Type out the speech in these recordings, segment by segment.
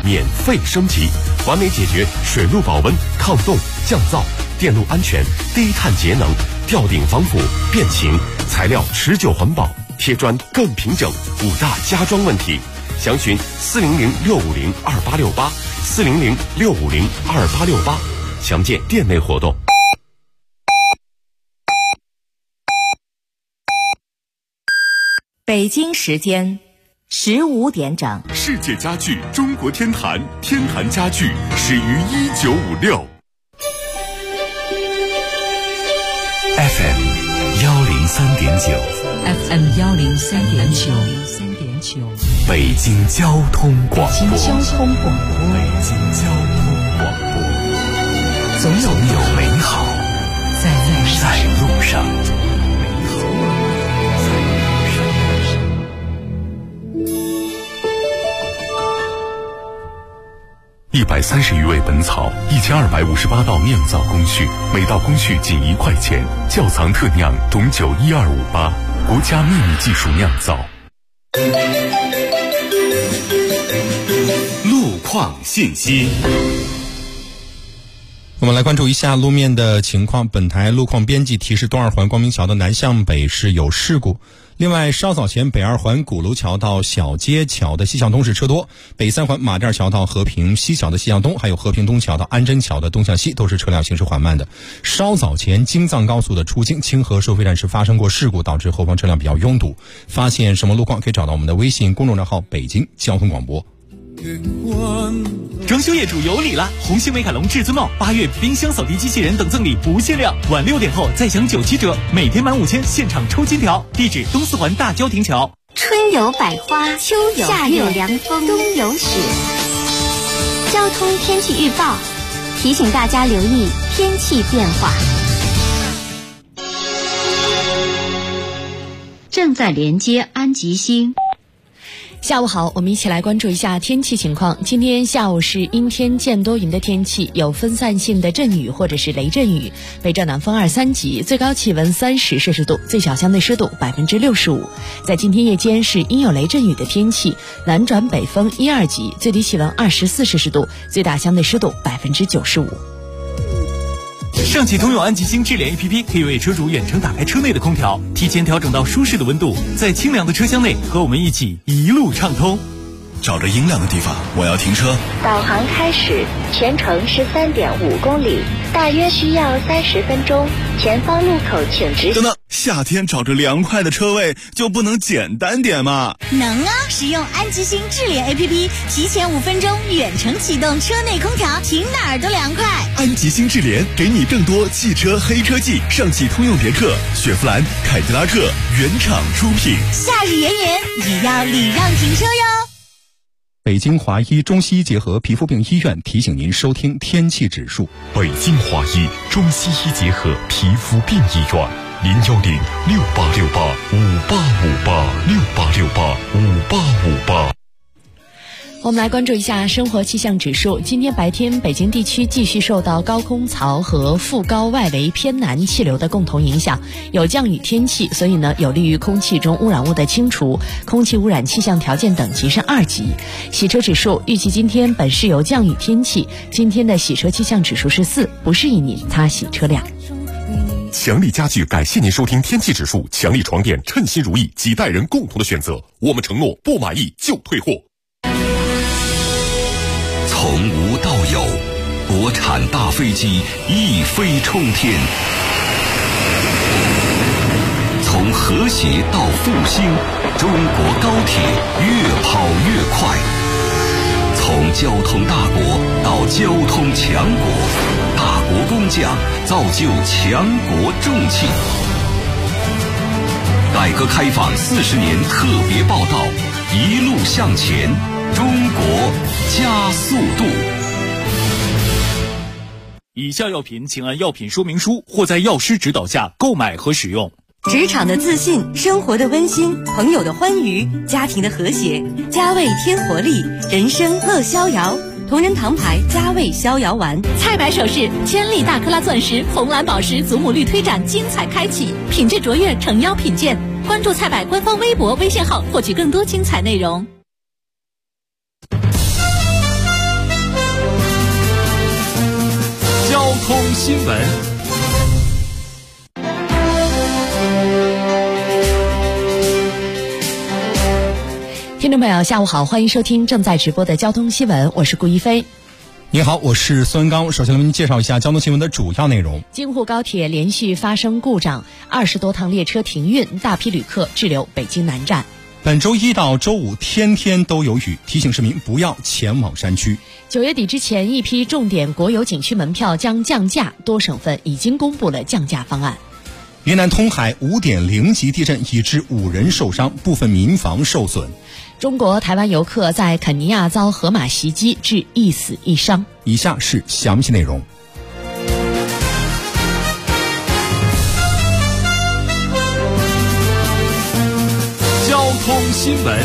免费升级，完美解决水路保温、抗冻、降噪、电路安全、低碳节能、吊顶防腐、变形、材料持久环保、贴砖更平整5大家装问题。详询400-650-2868，400-650-2868，详见店内活动。 北京时间15点整。 世界家具中国天坛，天坛家具始于1956。FM 103.9，FM 103.9， 北京交通广播，总有美好在路上。130余味本草，1258道酿造工序，每道工序仅1块钱。窖藏特酿董酒12588，国家秘密技术酿造。路况信息。 我们来关注一下路面的情况。本台路况编辑提示，东二环光明桥的南向北是有事故。另外，稍早前北二环鼓楼桥到小街桥的西向东是车多，北三环马甸桥到和平西桥的西向东，还有和平东桥到安贞桥的东向西都是车辆行驶缓慢的。稍早前京藏高速的出京清河收费站是发生过事故，导致后方车辆比较拥堵。发现什么路况可以找到我们的微信公众账号北京交通广播。 装修业主有礼啦！红星美凯龙至尊帽8月冰箱扫地机器人等赠礼不限量，晚6点后再享97折，每天满5000现场抽金条。地址东四环大郊亭桥。 春有百花，秋有夏有凉风，冬有雪。交通天气预报提醒大家留意天气变化。 正在连接安吉星。 下午好，我们一起来关注一下天气情况。今天下午是阴天见多云的天气，有分散性的阵雨或者是雷阵雨，北转南风2、3级，最高气温30摄氏度，最小相对湿度65%。在今天夜间是阴有雷阵雨的天气，南转北风1、2级，最低气温24摄氏度，最大相对湿度95%。 上汽通用安吉星智联 APP 可以为车主远程打开车内的空调，提前调整到舒适的温度，在清凉的车厢内和我们一起一路畅通。 找着阴凉的地方，我要停车。 导航开始，全程13.5公里，大约需要30分钟。前方路口请直行。 等等，夏天找着凉快的车位就不能简单点吗？ 能啊！使用安吉星智联 APP， 提前5分钟远程启动车内空调，停哪儿都凉快。 安吉星智联给你更多汽车黑科技，上汽通用别克、雪佛兰、凯迪拉克原厂出品。 夏日炎炎，也要礼让停车哟。 北京华医中西医结合皮肤病医院提醒您收听天气指数。 北京华医中西医结合皮肤病医院，010-6868-5858，6868-5858。 我们来关注一下生活气象指数。今天白天，北京地区继续受到高空槽和副高外围偏南气流的共同影响，有降雨天气，所以呢，有利于空气中污染物的清除，空气污染气象条件等级是2级。洗车指数预计今天本市有降雨天气，今天的洗车气象指数是4，不适宜您擦洗车辆。 强力家具感谢您收听天气指数，强力床垫称心如意，几代人共同的选择，我们承诺不满意就退货。 从无到有，国产大飞机一飞冲天；从和谐到复兴，中国高铁越跑越快；从交通大国到交通强国，大国工匠造就强国重器。改革开放40年特别报道，一路向前，中国加速度。 以下药品请按药品说明书或在药师指导下购买和使用。 职场的自信，生活的温馨，朋友的欢愉，家庭的和谐。佳味添活力，人生乐逍遥。同仁堂牌佳味逍遥丸。 菜百首饰千粒大克拉钻石、红蓝宝石祖母绿推展精彩开启，品质卓越，诚邀品鉴。关注菜百官方微博、微信号，获取更多精彩内容。 新闻。 听众朋友下午好，欢迎收听正在直播的交通新闻，我是顾一飞。 你好，我是孙刚。首先为您介绍一下交通新闻的主要内容。 京沪高铁连续发生故障，20多趟列车停运，大批旅客滞留北京南站。 本周一到周五天天都有雨，提醒市民不要前往山区。 9月底之前，一批重点国有景区门票将降价，多省份已经公布了降价方案。 云南通海5.0级地震已致5人受伤，部分民房受损。 中国台湾游客在肯尼亚遭河马袭击，致1死1伤。 以下是详细内容。 交通新闻。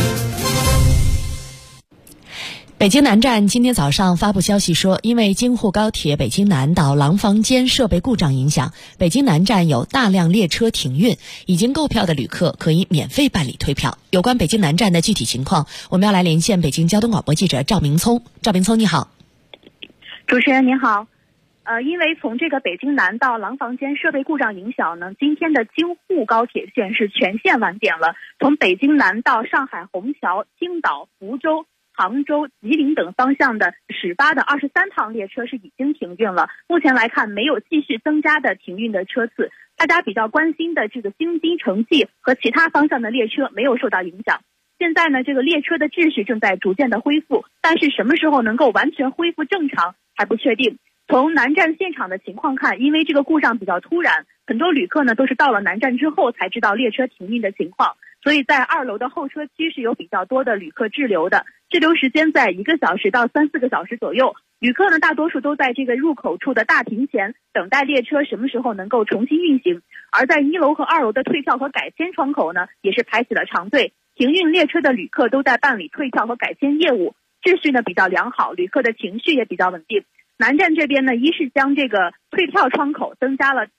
北京南站今天早上发布消息说，因为京沪高铁北京南到廊坊间设备故障影响，北京南站有大量列车停运，已经购票的旅客可以免费办理退票。有关北京南站的具体情况，我们要来连线北京交通广播记者赵明聪。赵明聪，你好。 主持人您好。因为从这个北京南到廊坊间设备故障影响呢，今天的京沪高铁线是全线晚点了。从北京南到上海虹桥、青岛、福州、杭州、吉林等方向的始发的23趟列车是已经停运了。目前来看，没有继续增加的停运的车次。大家比较关心的这个京津城际和其他方向的列车没有受到影响。现在呢，这个列车的秩序正在逐渐的恢复，但是什么时候能够完全恢复正常还不确定。从南站现场的情况看，因为这个故障比较突然，很多旅客呢都是到了南站之后才知道列车停运的情况，所以在2楼的候车区是有比较多的旅客滞留的，滞留时间在1个小时到3-4个小时左右。旅客呢大多数都在这个入口处的大亭前等待列车什么时候能够重新运行，而在1楼和2楼的退票和改签窗口呢也是排起了长队，停运列车的旅客都在办理退票和改签业务，秩序呢比较良好，旅客的情绪也比较稳定。南站这边呢，一是将这个退票窗口增加到了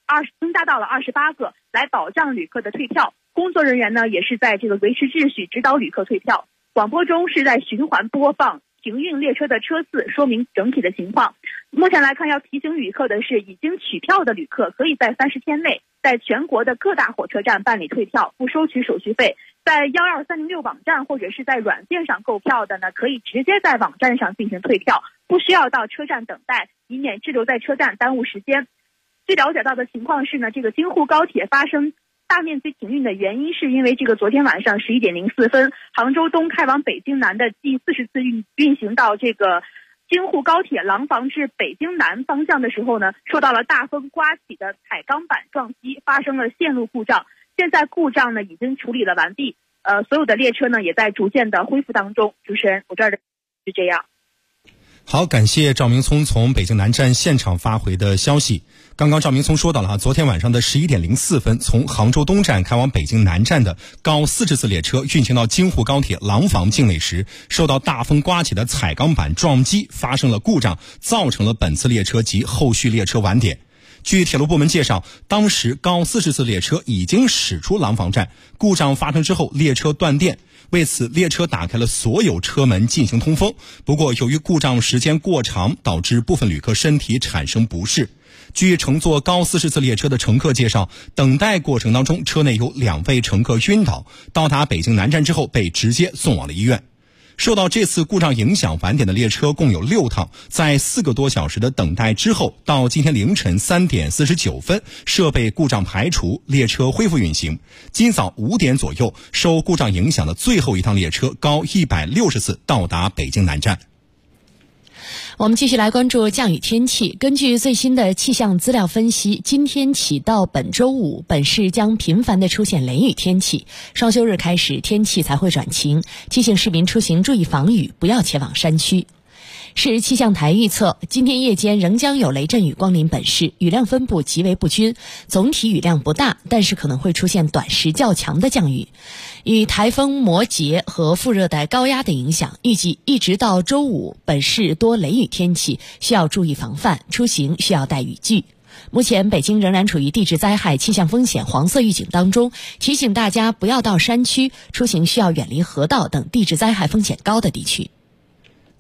28个，来保障旅客的退票。工作人员呢也是在这个维持秩序，指导旅客退票。广播中是在循环播放停运列车的车次，说明整体的情况。目前来看，要提醒旅客的是，已经取票的旅客可以在30天内在全国的各大火车站办理退票，不收取手续费。在12306网站或者是在软件上购票的呢，可以直接在网站上进行退票，不需要到车站等待，以免滞留在车站耽误时间。据了解到的情况是呢，这个京沪高铁发生大面积停运的原因是因为这个昨天晚上11点04分，杭州东开往北京南的第40次运行到这个京沪高铁廊坊至北京南方向的时候呢，受到了大风刮起的彩钢板撞击，发生了线路故障。现在故障呢已经处理了完毕，所有的列车呢也在逐渐的恢复当中。主持人，我这儿是这样。 好，感谢赵明聪从北京南站现场发回的消息。刚刚赵明聪说到了昨天晚上的11点04分，从杭州东站开往北京南站的高40次列车运行到京沪高铁廊坊境内时，受到大风刮起的彩钢板撞击，发生了故障，造成了本次列车及后续列车晚点。据铁路部门介绍，当时高40次列车已经驶出廊坊站，故障发生之后列车断电，为此列车打开了所有车门进行通风，不过由于故障时间过长，导致部分旅客身体产生不适。据乘坐高40次列车的乘客介绍，等待过程当中车内有2位乘客晕倒，到达北京南站之后被直接送往了医院。受到这次故障影响，晚点的列车共有6趟，在4个多小时的等待之后，到今天凌晨3点49分，设备故障排除，列车恢复运行。今早5点左右，受故障影响的最后一趟列车高160次到达北京南站。 我们继续来关注降雨天气。根据最新的气象资料分析，今天起到本周五，本市将频繁地出现雷雨天气。双休日开始，天气才会转晴，提醒市民出行注意防雨，不要前往山区。市气象台预测，今天夜间仍将有雷阵雨光临本市，雨量分布极为不均，总体雨量不大，但是可能会出现短时较强的降雨。与台风摩羯和副热带高压的影响，预计一直到周五，本市多雷雨天气，需要注意防范，出行需要带雨具。目前北京仍然处于地质灾害气象风险黄色预警当中，提醒大家不要到山区，出行需要远离河道等地质灾害风险高的地区。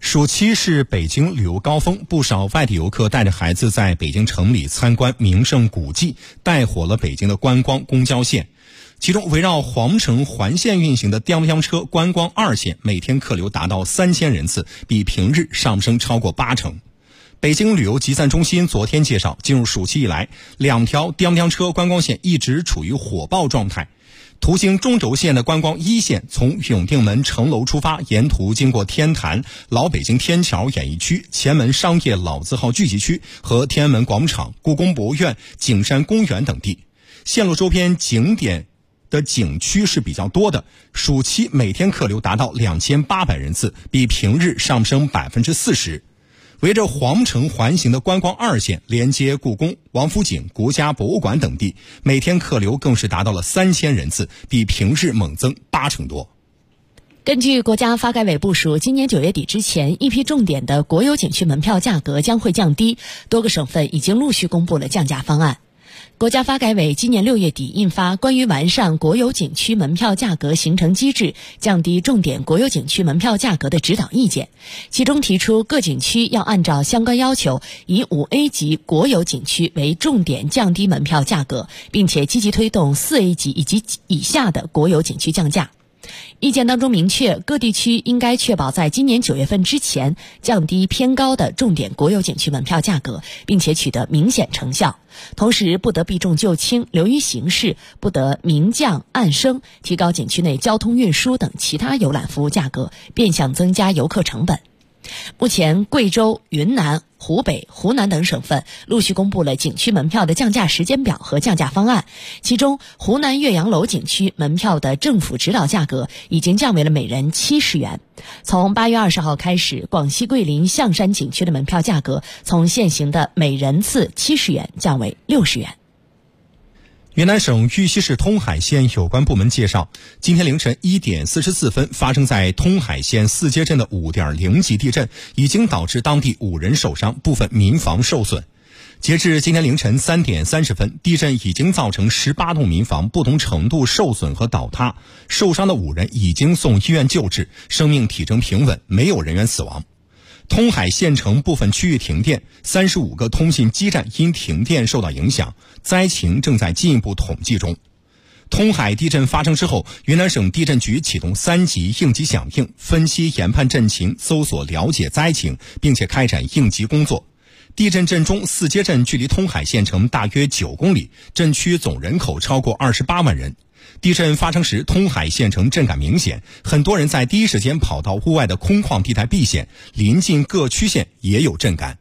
暑期是北京旅游高峰，不少外地游客带着孩子在北京城里参观名胜古迹，带火了北京的观光公交线。其中围绕皇城环线运行的叮叮车观光2线，每天客流达到3000人次，比平日上升超过80%。北京旅游集散中心昨天介绍，进入暑期以来，2条叮叮车观光线一直处于火爆状态。途经中轴线的观光1线，从永定门城楼出发，沿途经过天坛、老北京天桥演艺区、前门商业老字号聚集区和天安门广场、故宫博物院、景山公园等地。线路周边景点的景区是比较多的，暑期每天客流达到2800人次，比平日上升40%。围着皇城环行的观光2线，连接故宫、王府井、国家博物馆等地，每天客流更是达到了3000人次，比平日猛增80%多。 根据国家发改委部署，今年9月底之前，一批重点的国有景区门票价格将会降低，多个省份已经陆续公布了降价方案。国家发改委今年6月底印发关于完善国有景区门票价格形成机制，降低重点国有景区门票价格的指导意见，其中提出各景区要按照相关要求，以5A 级国有景区为重点降低门票价格，并且积极推动4A 级以及以下的国有景区降价。意见当中明确，各地区应该确保在今年9月份之前降低偏高的重点国有景区门票价格，并且取得明显成效。同时不得避重就轻，流于形式，不得明降暗升，提高景区内交通运输等其他游览服务价格，变相增加游客成本。目前贵州、云南、湖北、湖南等省份陆续公布了景区门票的降价时间表和降价方案，其中湖南岳阳楼景区门票的政府指导价格已经降为了每人70元。从8月20号开始，广西桂林象山景区的门票价格从现行的每人次70元降为60元。 云南省玉溪市通海县有关部门介绍，今天凌晨1点44分发生在通海县四街镇的5.0级地震，已经导致当地5人受伤，部分民房受损。截至今天凌晨3点30分，地震已经造成18栋民房不同程度受损和倒塌，受伤的5人已经送医院救治，生命体征平稳，没有人员死亡。通海县城部分区域停电，35个通信基站因停电受到影响，灾情正在进一步统计中。通海地震发生之后，云南省地震局启动3级应急响应，分析研判震情，搜索了解灾情，并且开展应急工作。地震震中四街镇距离通海县城大约9公里，震区总人口超过28万人。地震发生时，通海县城震感明显，很多人在第一时间跑到屋外的空旷地带避险，临近各区县也有震感。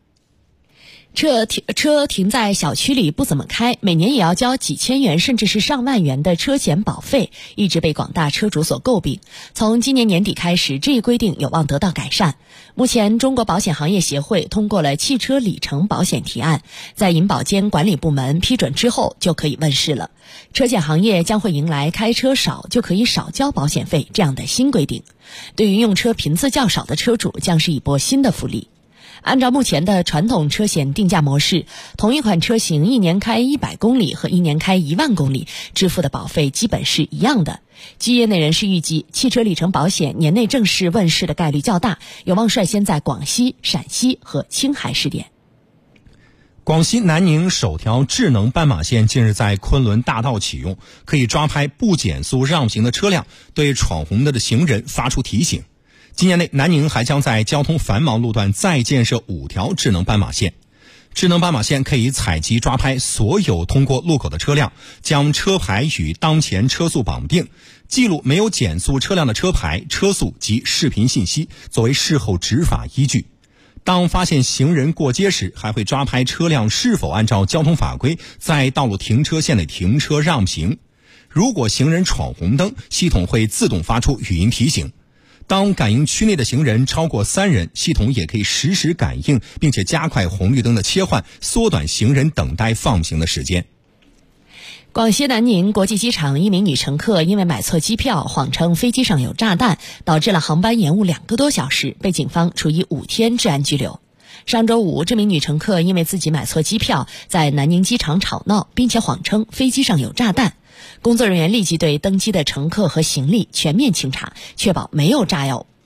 车停在小区里不怎么开，每年也要交几千元甚至是上万元的车险保费，一直被广大车主所诟病。从今年年底开始，这一规定有望得到改善。目前中国保险行业协会通过了汽车里程保险提案，在银保监管理部门批准之后就可以问世了。车险行业将会迎来开车少就可以少交保险费这样的新规定，对于用车频次较少的车主将是一波新的福利。按照目前的传统车险定价模式，同一款车型1年开100公里和1年开1万公里支付的保费基本是一样的。据业内人士预计，汽车里程保险年内正式问世的概率较大，有望率先在广西、陕西和青海试点。 广西南宁首条智能斑马线近日在昆仑大道启用，可以抓拍不减速让行的车辆，对闯红灯的行人发出提醒。今年内，南宁还将在交通繁忙路段再建设5条智能斑马线。智能斑马线可以采集抓拍所有通过路口的车辆，将车牌与当前车速绑定，记录没有减速车辆的车牌、车速及视频信息，作为事后执法依据。当发现行人过街时，还会抓拍车辆是否按照交通法规在道路停车线内停车让行。如果行人闯红灯，系统会自动发出语音提醒。当感应区内的行人超过3人，系统也可以实时感应，并且加快红绿灯的切换，缩短行人等待放行的时间。 广西南宁国际机场一名女乘客因为买错机票，谎称飞机上有炸弹，导致了航班延误2个多小时，被警方处以5天治安拘留。上周五，这名女乘客因为自己买错机票，在南宁机场吵闹，并且谎称飞机上有炸弹。工作人员立即对登机的乘客和行李全面清查，确保没有炸药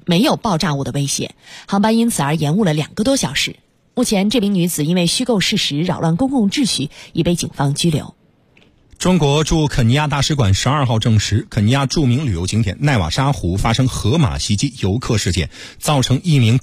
没有爆炸物的威胁，航班因此而延误了2个多小时。目前这名女子因为虚构事实扰乱公共秩序已被警方拘留。 中国驻肯尼亚大使馆12号证实，肯尼亚著名旅游景点奈瓦沙湖发生河马袭击游客事件，造成1名